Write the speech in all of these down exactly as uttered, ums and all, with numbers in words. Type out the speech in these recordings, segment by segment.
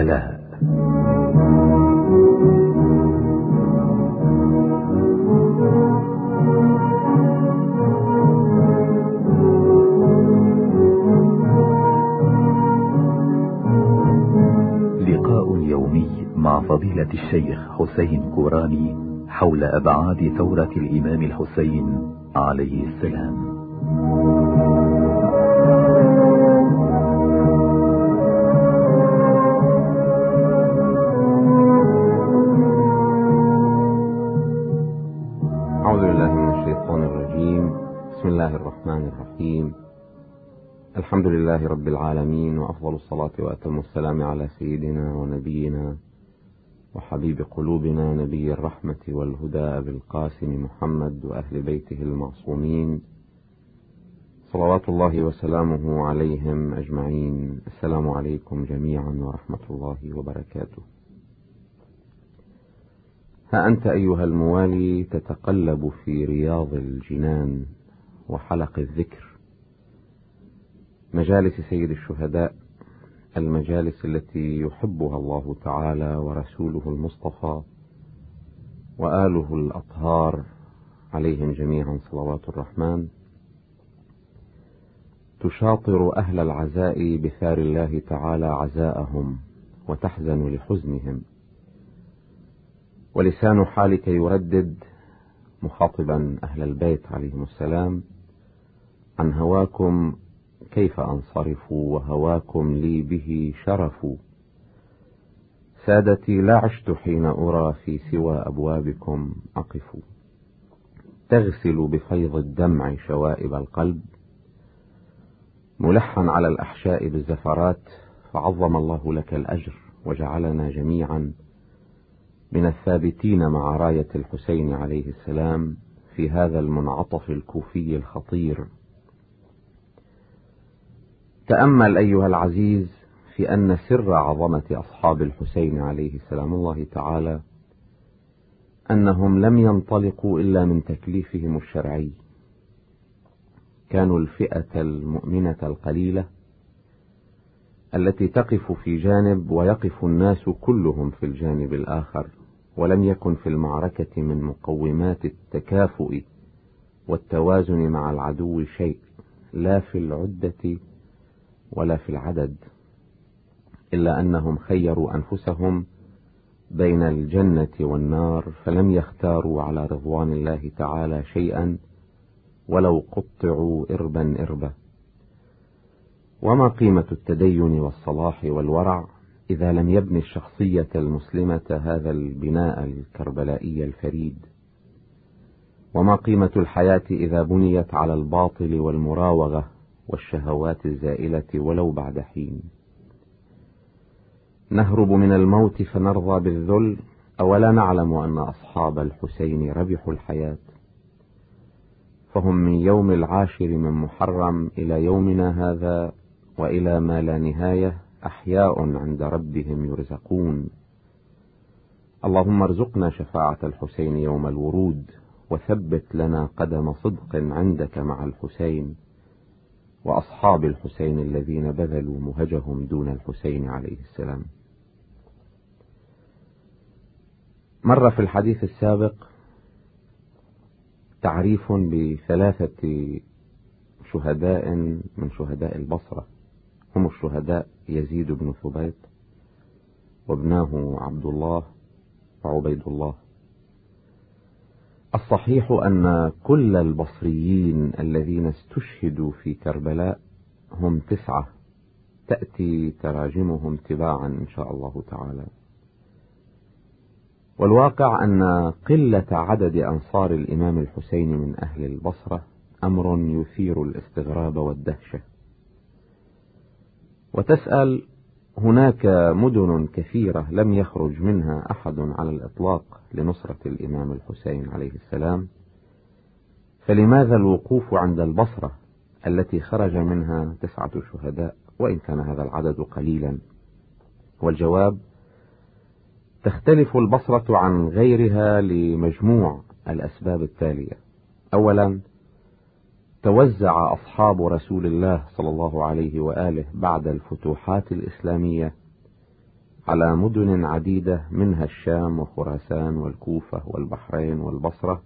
كربلاء. لقاء يومي مع فضيلة الشيخ حسين كوراني حول أبعاد ثورة الإمام الحسين عليه السلام. أعوذ بالله من الشيطان الرجيم. بسم الله الرحمن الرحيم. الحمد لله رب العالمين، وأفضل الصلاة وأتم السلام على سيدنا ونبينا وحبيب قلوبنا نبي الرحمة والهدى أبي القاسم محمد وأهل بيته المعصومين صلوات الله وسلامه عليهم أجمعين. السلام عليكم جميعا ورحمة الله وبركاته. ها أنت أيها الموالي تتقلب في رياض الجنان وحلق الذكر، مجالس سيد الشهداء، المجالس التي يحبها الله تعالى ورسوله المصطفى وآله الأطهار عليهم جميعا صلوات الرحمن، تشاطر أهل العزاء بثار الله تعالى عزاءهم وتحزن لحزنهم، ولسان حالك يردد مخاطبا أهل البيت عليهم السلام: عن هواكم كيف أنصرف وهواكم لي به شرف، سادتي لا عشت حين أرى في سوى أبوابكم أقف، تغسل بفيض الدمع شوائب القلب، ملحا على الأحشاء بالزفرات، فعظم الله لك الأجر وجعلنا جميعا من الثابتين مع راية الحسين عليه السلام في هذا المنعطف الكوفي الخطير. تأمل أيها العزيز في أن سر عظمة أصحاب الحسين عليه سلام الله تعالى أنهم لم ينطلقوا إلا من تكليفهم الشرعي، كانوا الفئة المؤمنة القليلة التي تقف في جانب ويقف الناس كلهم في الجانب الآخر، ولم يكن في المعركة من مقومات التكافؤ والتوازن مع العدو شيء، لا في العدة ولا في العدد، إلا أنهم خيروا أنفسهم بين الجنة والنار، فلم يختاروا على رضوان الله تعالى شيئا ولو قطعوا إربا إربا. وما قيمة التدين والصلاح والورع إذا لم يبني الشخصية المسلمة هذا البناء الكربلائي الفريد؟ وما قيمة الحياة إذا بنيت على الباطل والمراوغة والشهوات الزائلة ولو بعد حين؟ نهرب من الموت فنرضى بالذل، أولا نعلم أن أصحاب الحسين ربحوا الحياة، فهم من يوم العاشر من محرم إلى يومنا هذا وإلى ما لا نهاية أحياء عند ربهم يرزقون. اللهم ارزقنا شفاعة الحسين يوم الورود، وثبت لنا قدم صدق عندك مع الحسين وأصحاب الحسين الذين بذلوا مهجهم دون الحسين عليه السلام. مر في الحديث السابق تعريف بثلاثة شهداء من شهداء البصرة، هم الشهداء يزيد بن ثبيت وابناه عبد الله وعبيد الله. الصحيح أن كل البصريين الذين استشهدوا في كربلاء هم تسعة، تأتي تراجمهم تباعا إن شاء الله تعالى. والواقع أن قلة عدد أنصار الإمام الحسين من أهل البصرة أمر يثير الاستغراب والدهشة. وتسأل: هناك مدن كثيرة لم يخرج منها أحد على الإطلاق لنصرة الإمام الحسين عليه السلام، فلماذا الوقوف عند البصرة التي خرج منها تسعة شهداء وإن كان هذا العدد قليلا؟ والجواب: تختلف البصرة عن غيرها لمجموع الأسباب التالية. أولا، توزع أصحاب رسول الله صلى الله عليه وآله بعد الفتوحات الإسلامية على مدن عديدة منها الشام وخراسان والكوفة والبحرين والبصرة.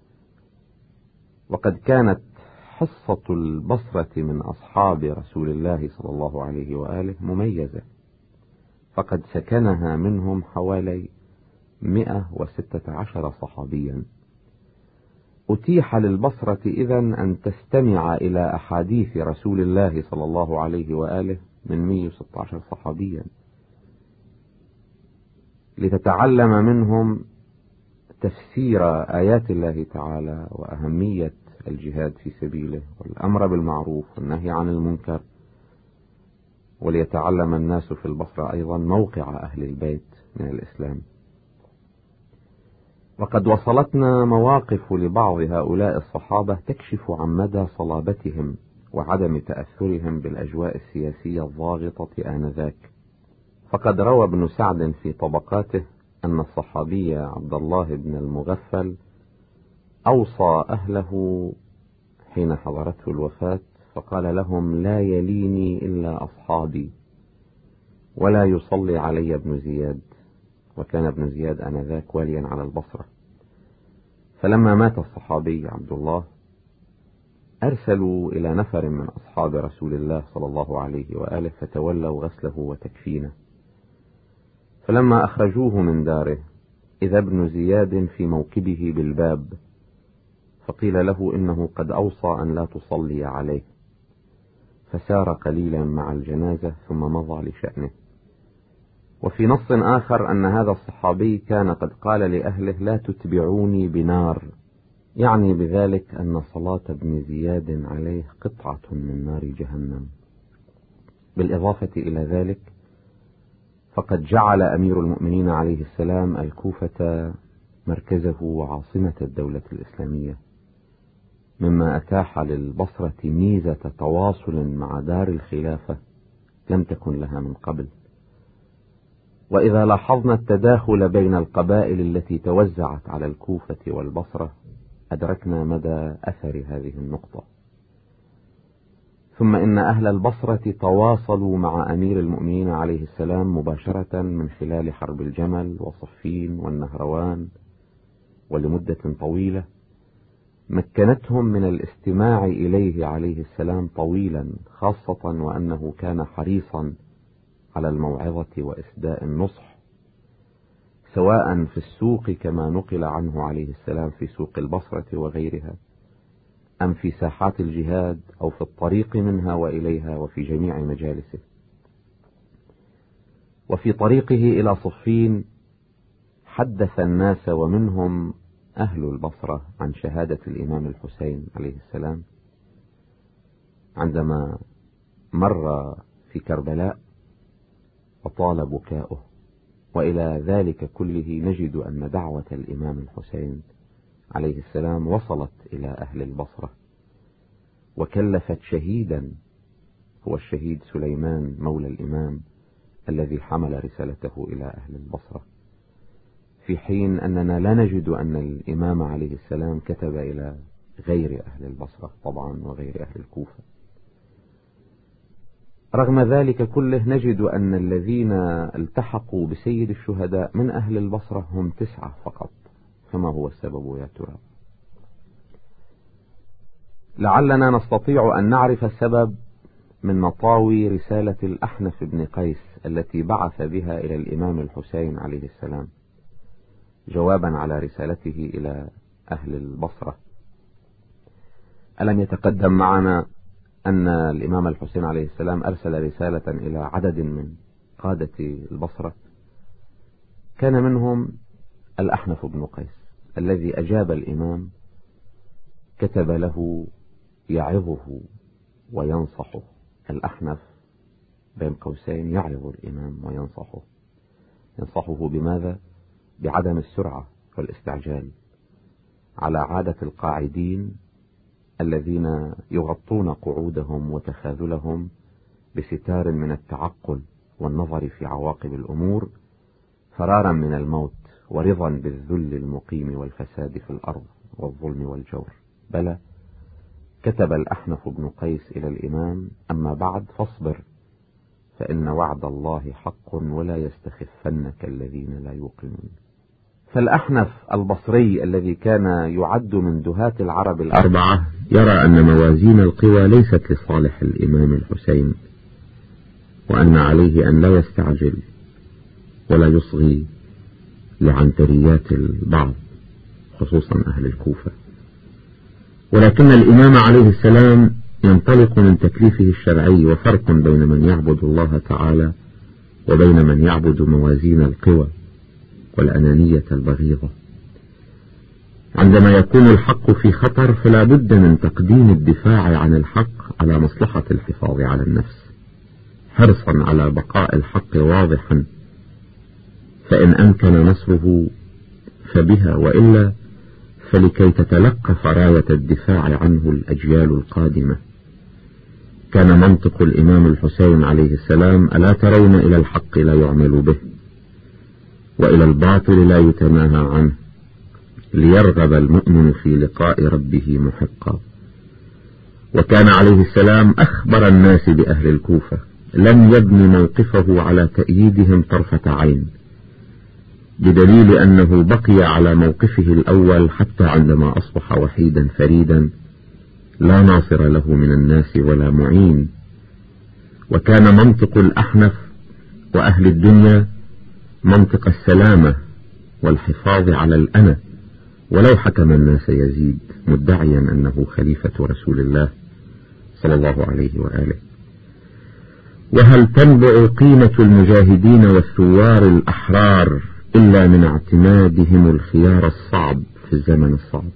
وقد كانت حصة البصرة من أصحاب رسول الله صلى الله عليه وآله مميزة، فقد سكنها منهم حوالي مئة وستة عشر صحابيا. أتيح للبصرة إذن أن تستمع إلى أحاديث رسول الله صلى الله عليه وآله من مئة وستة عشر صحابيا، لتتعلم منهم تفسير آيات الله تعالى وأهمية الجهاد في سبيله والأمر بالمعروف والنهي عن المنكر، وليتعلم الناس في البصرة أيضا موقع أهل البيت من الإسلام. وقد وصلتنا مواقف لبعض هؤلاء الصحابة تكشف عن مدى صلابتهم وعدم تأثرهم بالأجواء السياسية الضاغطة آنذاك. فقد روى ابن سعد في طبقاته أن الصحابي عبد الله بن المغفل أوصى أهله حين حضرته الوفاة فقال لهم: لا يليني إلا أصحابي ولا يصلي علي ابن زياد. وكان ابن زياد آنذاك واليا على البصرة. فلما مات الصحابي عبد الله أرسلوا إلى نفر من أصحاب رسول الله صلى الله عليه وآله فتولوا غسله وتكفينه. فلما أخرجوه من داره إذا ابن زياد في موكبه بالباب، فقيل له إنه قد أوصى أن لا تصلي عليه، فسار قليلا مع الجنازة ثم مضى لشأنه. وفي نص آخر أن هذا الصحابي كان قد قال لأهله: لا تتبعوني بنار، يعني بذلك أن صلاة ابن زياد عليه قطعة من نار جهنم. بالإضافة إلى ذلك فقد جعل أمير المؤمنين عليه السلام الكوفة مركزه وعاصمة الدولة الإسلامية، مما أتاح للبصرة ميزة تواصل مع دار الخلافة لم تكن لها من قبل. وإذا لاحظنا التداخل بين القبائل التي توزعت على الكوفة والبصرة أدركنا مدى أثر هذه النقطة. ثم إن أهل البصرة تواصلوا مع أمير المؤمنين عليه السلام مباشرة من خلال حرب الجمل وصفين والنهروان، ولمدة طويلة مكنتهم من الاستماع إليه عليه السلام طويلا، خاصة وأنه كان حريصا على الموعظة وإسداء النصح، سواء في السوق كما نقل عنه عليه السلام في سوق البصرة وغيرها، أم في ساحات الجهاد أو في الطريق منها وإليها وفي جميع مجالسه. وفي طريقه إلى صفين حدث الناس ومنهم أهل البصرة عن شهادة الإمام الحسين عليه السلام عندما مر في كربلاء وطال بكاؤه. وإلى ذلك كله نجد أن دعوة الإمام الحسين عليه السلام وصلت إلى أهل البصرة، وكلفت شهيدا هو الشهيد سليمان مولى الإمام الذي حمل رسالته إلى أهل البصرة، في حين أننا لا نجد أن الإمام عليه السلام كتب إلى غير أهل البصرة طبعا وغير أهل الكوفة. رغم ذلك كله نجد أن الذين التحقوا بسيد الشهداء من أهل البصرة هم تسعة فقط. فما هو السبب يا ترى؟ لعلنا نستطيع أن نعرف السبب من مطاوي رسالة الأحنف بن قيس التي بعث بها إلى الإمام الحسين عليه السلام جوابا على رسالته إلى أهل البصرة. ألم يتقدم معنا أن الإمام الحسين عليه السلام أرسل رسالة إلى عدد من قادة البصرة، كان منهم الأحنف بن قيس الذي أجاب الإمام، كتب له يعظه وينصحه. الأحنف بين قوسين يعظ الإمام وينصحه. ينصحه بماذا؟ بعدم السرعة والاستعجال، على عادة القاعدين الذين يغطون قعودهم وتخاذلهم بستار من التعقل والنظر في عواقب الأمور، فرارا من الموت ورضا بالذل المقيم والفساد في الأرض والظلم والجور. بلى، كتب الأحنف بن قيس إلى الإمام: أما بعد فاصبر، فإن وعد الله حق ولا يستخفنك الذين لا يوقنون. فالأحنف البصري الذي كان يعد من دهاة العرب الأربعة يرى أن موازين القوى ليست لصالح الإمام الحسين، وأن عليه أن لا يستعجل ولا يصغي لعنتريات البعض خصوصا أهل الكوفة، ولكن الإمام عليه السلام ينطلق من تكليفه الشرعي، وفرق بين من يعبد الله تعالى وبين من يعبد موازين القوى والأنانية البغيضة. عندما يكون الحق في خطر فلا بد من تقديم الدفاع عن الحق على مصلحة الحفاظ على النفس، حرصا على بقاء الحق واضحا، فإن أمكن نصره فبها، وإلا فلكي تتلقف راية الدفاع عنه الأجيال القادمة. كان منطق الإمام الحسين عليه السلام: ألا ترون إلى الحق لا يعمل به وإلى الباطل لا يتناهى عنه، ليرغب المؤمن في لقاء ربه محقا. وكان عليه السلام أخبر الناس بأهل الكوفة، لم يبني موقفه على تأييدهم طرفة عين، بدليل أنه بقي على موقفه الأول حتى عندما أصبح وحيدا فريدا لا ناصر له من الناس ولا معين. وكان منطق الأحنف وأهل الدنيا منطق السلامة والحفاظ على الأنا، ولو حكم الناس يزيد مدعيا أنه خليفة رسول الله صلى الله عليه وآله. وهل تنبع قيمة المجاهدين والثوار الأحرار إلا من اعتمادهم الخيار الصعب في الزمن الصعب؟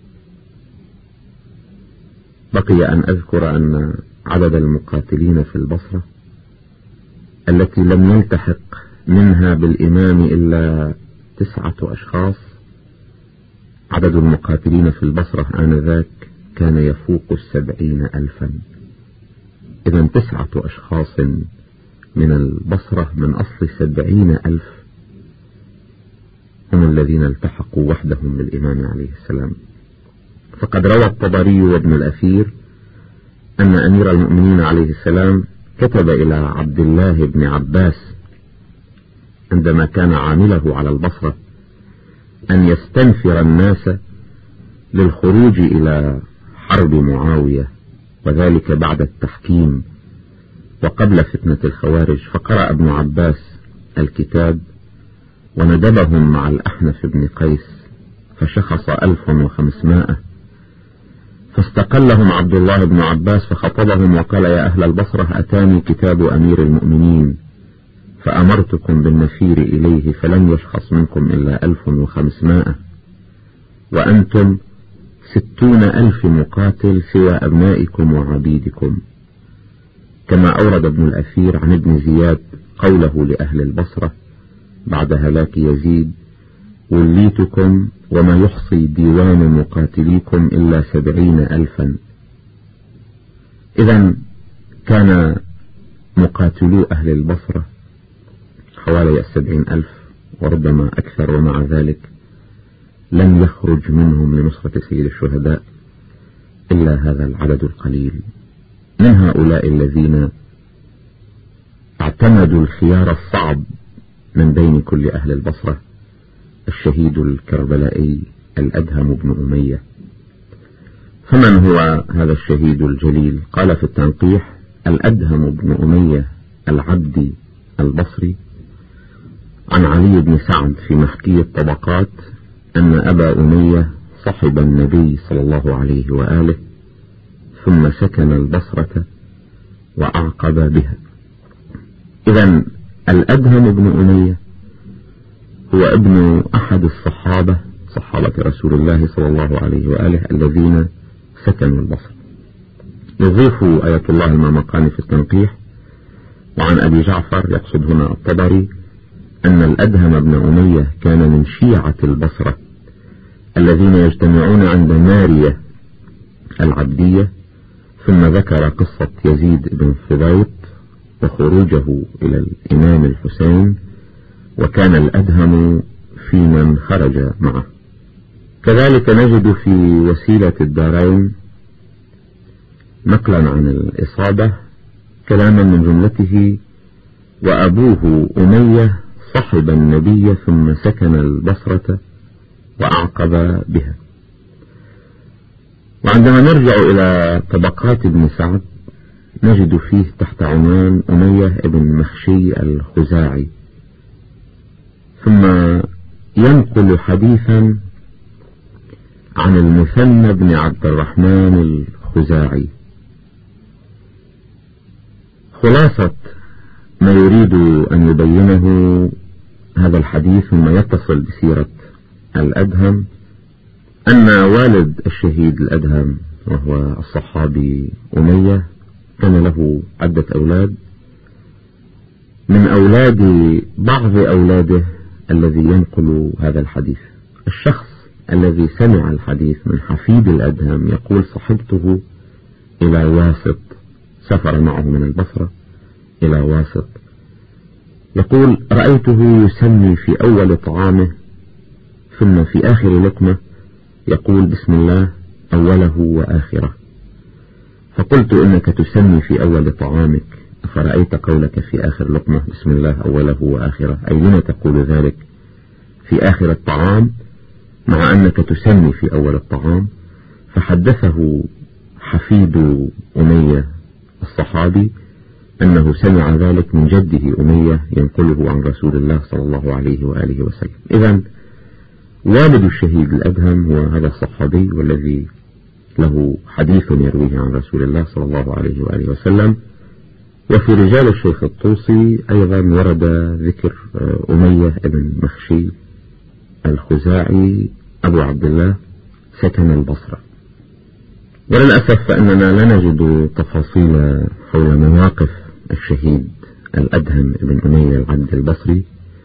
بقي أن أذكر أن عدد المقاتلين في البصرة التي لم يلتحق منها بالإمام إلا تسعة أشخاص، عدد المقاتلين في البصرة آنذاك كان يفوق السبعين ألفا. إذن تسعة أشخاص من البصرة من أصل سبعين ألف هم الذين التحقوا وحدهم بالإمام عليه السلام. فقد روى الطبري وابن الأثير أن أمير المؤمنين عليه السلام كتب إلى عبد الله بن عباس عندما كان عامله على البصرة أن يستنفر الناس للخروج إلى حرب معاوية، وذلك بعد التحكيم وقبل فتنة الخوارج. فقرأ ابن عباس الكتاب وندبهم مع الأحنف بن قيس، فشخص ألف وخمسمائة، فاستقلهم عبد الله بن عباس فخطبهم وقال: يا أهل البصرة، أتاني كتاب أمير المؤمنين فأمرتكم بالنفير إليه، فلم يشخص منكم إلا ألف وخمسمائة، وأنتم ستون ألف مقاتل سوى أبنائكم وعبيدكم. كما أورد ابن الأثير عن ابن زياد قوله لأهل البصرة بعد هلاك يزيد: وليتكم وما يحصي ديوان مقاتليكم إلا سبعين ألفا. إذن كان مقاتلو أهل البصرة حوالي السبعين ألف وربما أكثر، ومع ذلك لم يخرج منهم لنصرة سيد الشهداء إلا هذا العدد القليل. من هؤلاء الذين اعتمدوا الخيار الصعب من بين كل أهل البصرة الشهيد الكربلائي الأدهم بن أمية. فمن هو هذا الشهيد الجليل؟ قال في التنقيح: الأدهم بن أمية العبدي البصري عن علي بن سعد في محكي الطبقات أن أبا أمية صحب النبي صلى الله عليه وآله ثم سكن البصرة وأعقب بها. إذن الأدهم بن أمية هو ابن أحد الصحابة صحابة رسول الله صلى الله عليه وآله الذين سكنوا البصرة. يضيف آية الله المامقاني في التنقيح وعن أبي جعفر، يقصد هنا الطبري، أن الأدهم بن أمية كان من شيعة البصرة الذين يجتمعون عند مارية العبدية. ثم ذكر قصة يزيد بن ثبيط وخروجه إلى الإمام الحسين، وكان الأدهم في من خرج معه. كذلك نجد في وسيلة الدارين نقلا عن الإصابة كلاما من جملته وأبوه أمية صحب النبي ثم سكن البصرة وأعقب بها. وعندما نرجع إلى طبقات ابن سعد نجد فيه تحت عنوان أمية ابن مخشي الخزاعي، ثم ينقل حديثا عن المثنى بن عبد الرحمن الخزاعي. خلاصة ما يريد أن يبينه هذا الحديث ثم يتصل بسيرة الأدهم أن والد الشهيد الأدهم وهو الصحابي أمية كان له عدة أولاد، من أولاد بعض أولاده الذي ينقل هذا الحديث. الشخص الذي سمع الحديث من حفيد الأدهم يقول: صحبته إلى واسط، سافر معه من البصرة إلى واسط، يقول: رأيته يسمي في أول طعامه ثم في آخر لقمة يقول: بسم الله أوله وآخره. فقلت: إنك تسمي في أول طعامك، فرأيت قولك في آخر لقمة بسم الله أوله وآخره، أي لما تقول ذلك في آخر الطعام مع أنك تسمي في أول الطعام؟ فحدثه حفيد أمية الصحابي أنه سمع ذلك من جده أمية ينقله عن رسول الله صلى الله عليه وآله وسلم. إذن والد الشهيد الأدهم هو هذا الصحابي والذي له حديث يرويه عن رسول الله صلى الله عليه وآله وسلم. وفي رجال الشيخ الطوسي أيضا ورد ذكر أمية ابن مخشي الخزاعي أبو عبد الله سكن البصرة. وللأسف فإننا لا نجد تفاصيل حول مواقف الشهيد الأدهم ابن أمية العبد البصري.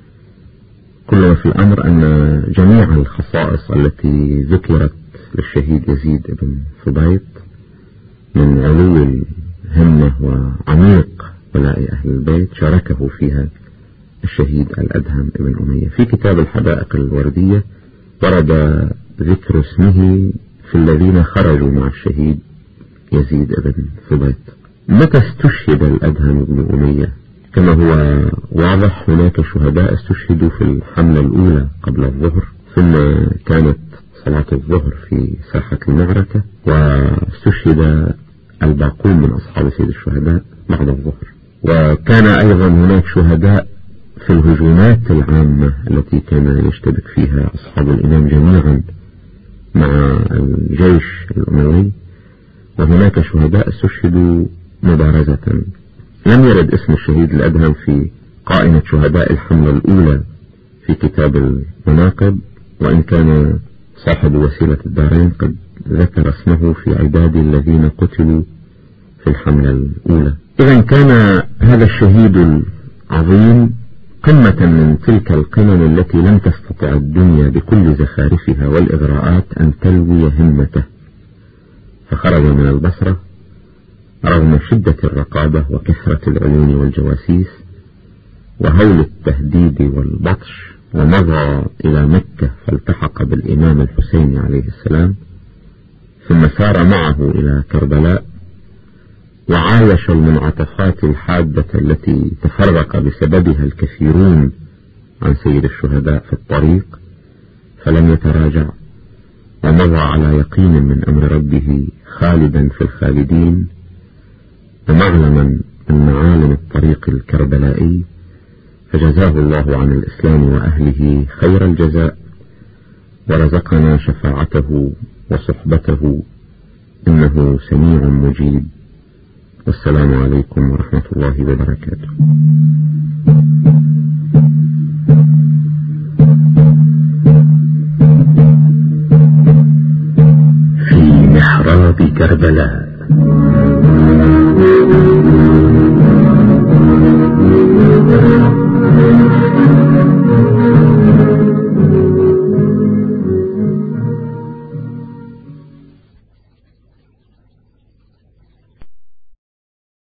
كل ما في الأمر أن جميع الخصائص التي ذكرت للشهيد يزيد بن ثبيط من علو الهمة وعميق ولاء أهل البيت شاركه فيها الشهيد الأدهم ابن أمية. في كتاب الحدائق الوردية ورد ذكر اسمه في الذين خرجوا مع الشهيد يزيد بن ثبيط. متى استشهد الأدهم بن أمية؟ كما هو واضح هناك شهداء استشهدوا في الحملة الأولى قبل الظهر، ثم كانت صلاة الظهر في ساحة المعركة، واستشهد الباقون من أصحاب سيد الشهداء بعد الظهر. وكان أيضا هناك شهداء في الهجومات العامة التي كان يشتبك فيها أصحاب الإمام جميعا مع الجيش الأموي، وهناك شهداء استشهدوا مبارزة. لم يرد اسم الشهيد الأدهم في قائمة شهداء الحملة الأولى في كتاب المناقب، وإن كان صاحب وسيلة الدارين قد ذكر اسمه في عداد الذين قتلوا في الحملة الأولى. إذن كان هذا الشهيد العظيم قمة من تلك القمم التي لم تستطع الدنيا بكل زخارفها والإغراءات أن تلوي همته، فخرج من البصرة رغم شدة الرقابة وكثرة العيون والجواسيس وهول التهديد والبطش، ومضى إلى مكة فالتحق بالإمام الحسين عليه السلام، ثم سار معه إلى كربلاء وعايش المنعطفات الحادة التي تفرق بسببها الكثيرون عن سيد الشهداء في الطريق، فلم يتراجع ومضى على يقين من أمر ربه خالدا في الخالدين ومعلما من معالم الطريق الكربلائي، فجزاه الله عن الإسلام وأهله خير الجزاء ورزقنا شفاعته وصحبته إنه سميع مجيب. والسلام عليكم ورحمة الله وبركاته. في محراب كربلاء